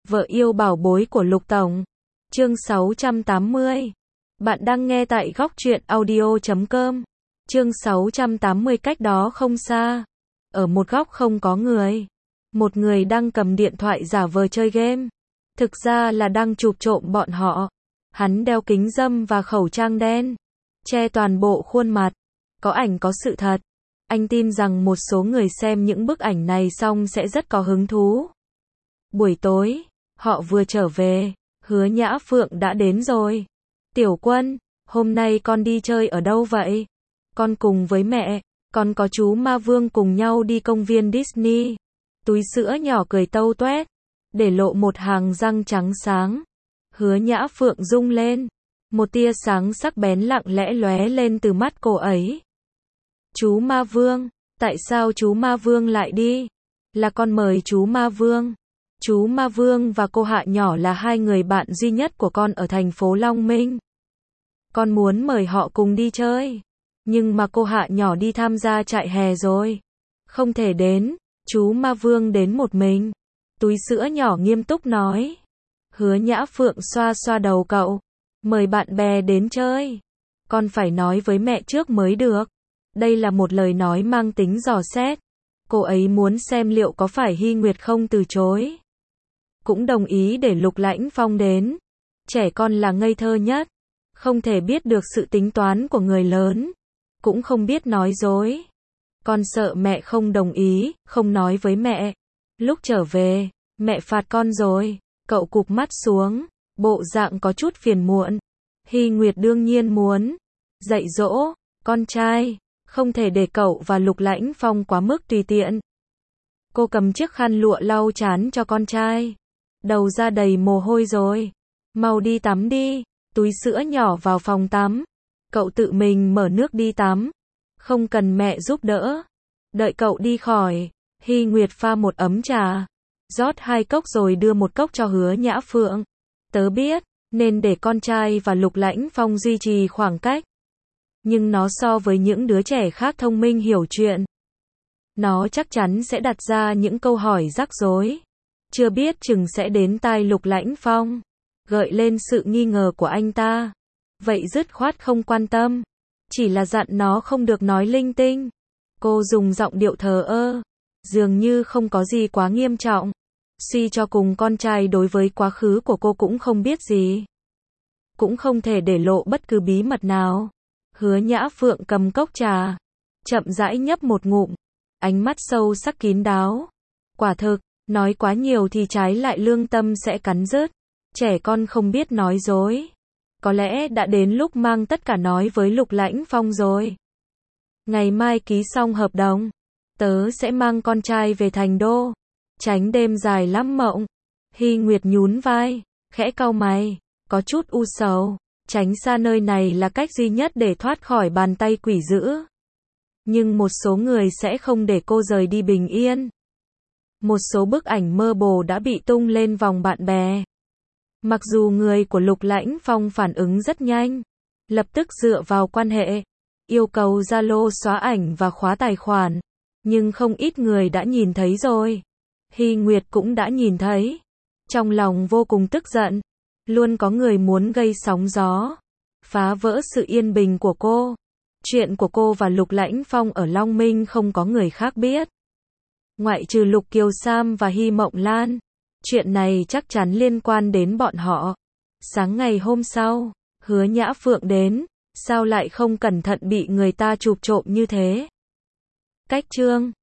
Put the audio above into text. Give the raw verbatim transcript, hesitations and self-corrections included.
Vợ yêu bảo bối của Lục Tổng. Chương sáu trăm tám mươi. Bạn đang nghe tại góc truyện audio chấm com. Chương sáu trăm tám mươi. Cách đó không xa, ở một góc không có người, một người đang cầm điện thoại giả vờ chơi game. Thực ra là đang chụp trộm bọn họ. Hắn đeo kính râm và khẩu trang đen, che toàn bộ khuôn mặt. Có ảnh có sự thật. Anh tin rằng một số người xem những bức ảnh này xong sẽ rất có hứng thú. Buổi tối, họ vừa trở về, Hứa Nhã Phượng đã đến rồi. Tiểu Quân, hôm nay con đi chơi ở đâu vậy? Con cùng với mẹ, con có chú Ma Vương cùng nhau đi công viên Disney. Túi sữa nhỏ cười tâu toét, để lộ một hàng răng trắng sáng. Hứa Nhã Phượng rung lên, một tia sáng sắc bén lặng lẽ lóe lên từ mắt cô ấy. Chú Ma Vương, tại sao chú Ma Vương lại đi? Là con mời chú Ma Vương. Chú Ma Vương và cô Hạ nhỏ là hai người bạn duy nhất của con ở thành phố Long Minh. Con muốn mời họ cùng đi chơi, nhưng mà cô Hạ nhỏ đi tham gia trại hè rồi, không thể đến. Chú Ma Vương đến một mình. Túi sữa nhỏ nghiêm túc nói. Hứa Nhã Phượng xoa xoa đầu cậu. Mời bạn bè đến chơi, con phải nói với mẹ trước mới được. Đây là một lời nói mang tính dò xét. Cô ấy muốn xem liệu có phải Hy Nguyệt không từ chối. Cũng đồng ý để Lục Lãnh Phong đến. Trẻ con là ngây thơ nhất, không thể biết được sự tính toán của người lớn, cũng không biết nói dối. Con sợ mẹ không đồng ý, không nói với mẹ. Lúc trở về, mẹ phạt con rồi. Cậu cụp mắt xuống, bộ dạng có chút phiền muộn. Hy Nguyệt đương nhiên muốn dạy dỗ con trai, không thể để cậu và Lục Lãnh Phong quá mức tùy tiện. Cô cầm chiếc khăn lụa lau trán cho con trai. Đầu ra đầy mồ hôi rồi. Mau đi tắm đi. Túi sữa nhỏ vào phòng tắm. Cậu tự mình mở nước đi tắm, không cần mẹ giúp đỡ. Đợi cậu đi khỏi, Hy Nguyệt pha một ấm trà, rót hai cốc rồi đưa một cốc cho Hứa Nhã Phượng. Tớ biết, nên để con trai và Lục Lãnh Phong duy trì khoảng cách. Nhưng nó so với những đứa trẻ khác thông minh hiểu chuyện. Nó chắc chắn sẽ đặt ra những câu hỏi rắc rối. Chưa biết chừng sẽ đến tai Lục Lãnh Phong, gợi lên sự nghi ngờ của anh ta. Vậy dứt khoát không quan tâm, chỉ là dặn nó không được nói linh tinh. Cô dùng giọng điệu thờ ơ, dường như không có gì quá nghiêm trọng. Suy cho cùng con trai đối với quá khứ của cô cũng không biết gì, cũng không thể để lộ bất cứ bí mật nào. Hứa Nhã Phượng cầm cốc trà, chậm rãi nhấp một ngụm, ánh mắt sâu sắc kín đáo. Quả thực, nói quá nhiều thì trái lại lương tâm sẽ cắn rứt. Trẻ con không biết nói dối. Có lẽ đã đến lúc mang tất cả nói với Lục Lãnh Phong rồi. Ngày mai ký xong hợp đồng, tớ sẽ mang con trai về thành đô, tránh đêm dài lắm mộng. Hy Nguyệt nhún vai, khẽ cau mày, có chút u sầu. Tránh xa nơi này là cách duy nhất để thoát khỏi bàn tay quỷ dữ. Nhưng một số người sẽ không để cô rời đi bình yên. Một số bức ảnh mơ hồ đã bị tung lên vòng bạn bè. Mặc dù người của Lục Lãnh Phong phản ứng rất nhanh, lập tức dựa vào quan hệ, yêu cầu Zalo xóa ảnh và khóa tài khoản, nhưng không ít người đã nhìn thấy rồi. Hy Nguyệt cũng đã nhìn thấy, trong lòng vô cùng tức giận. Luôn có người muốn gây sóng gió, phá vỡ sự yên bình của cô. Chuyện của cô và Lục Lãnh Phong ở Long Minh không có người khác biết, ngoại trừ Lục Kiều Sam và Hy Mộng Lan. Chuyện này chắc chắn liên quan đến bọn họ. Sáng ngày hôm sau, Hứa Nhã Phượng đến, sao lại không cẩn thận bị người ta chụp trộm như thế? Cách chương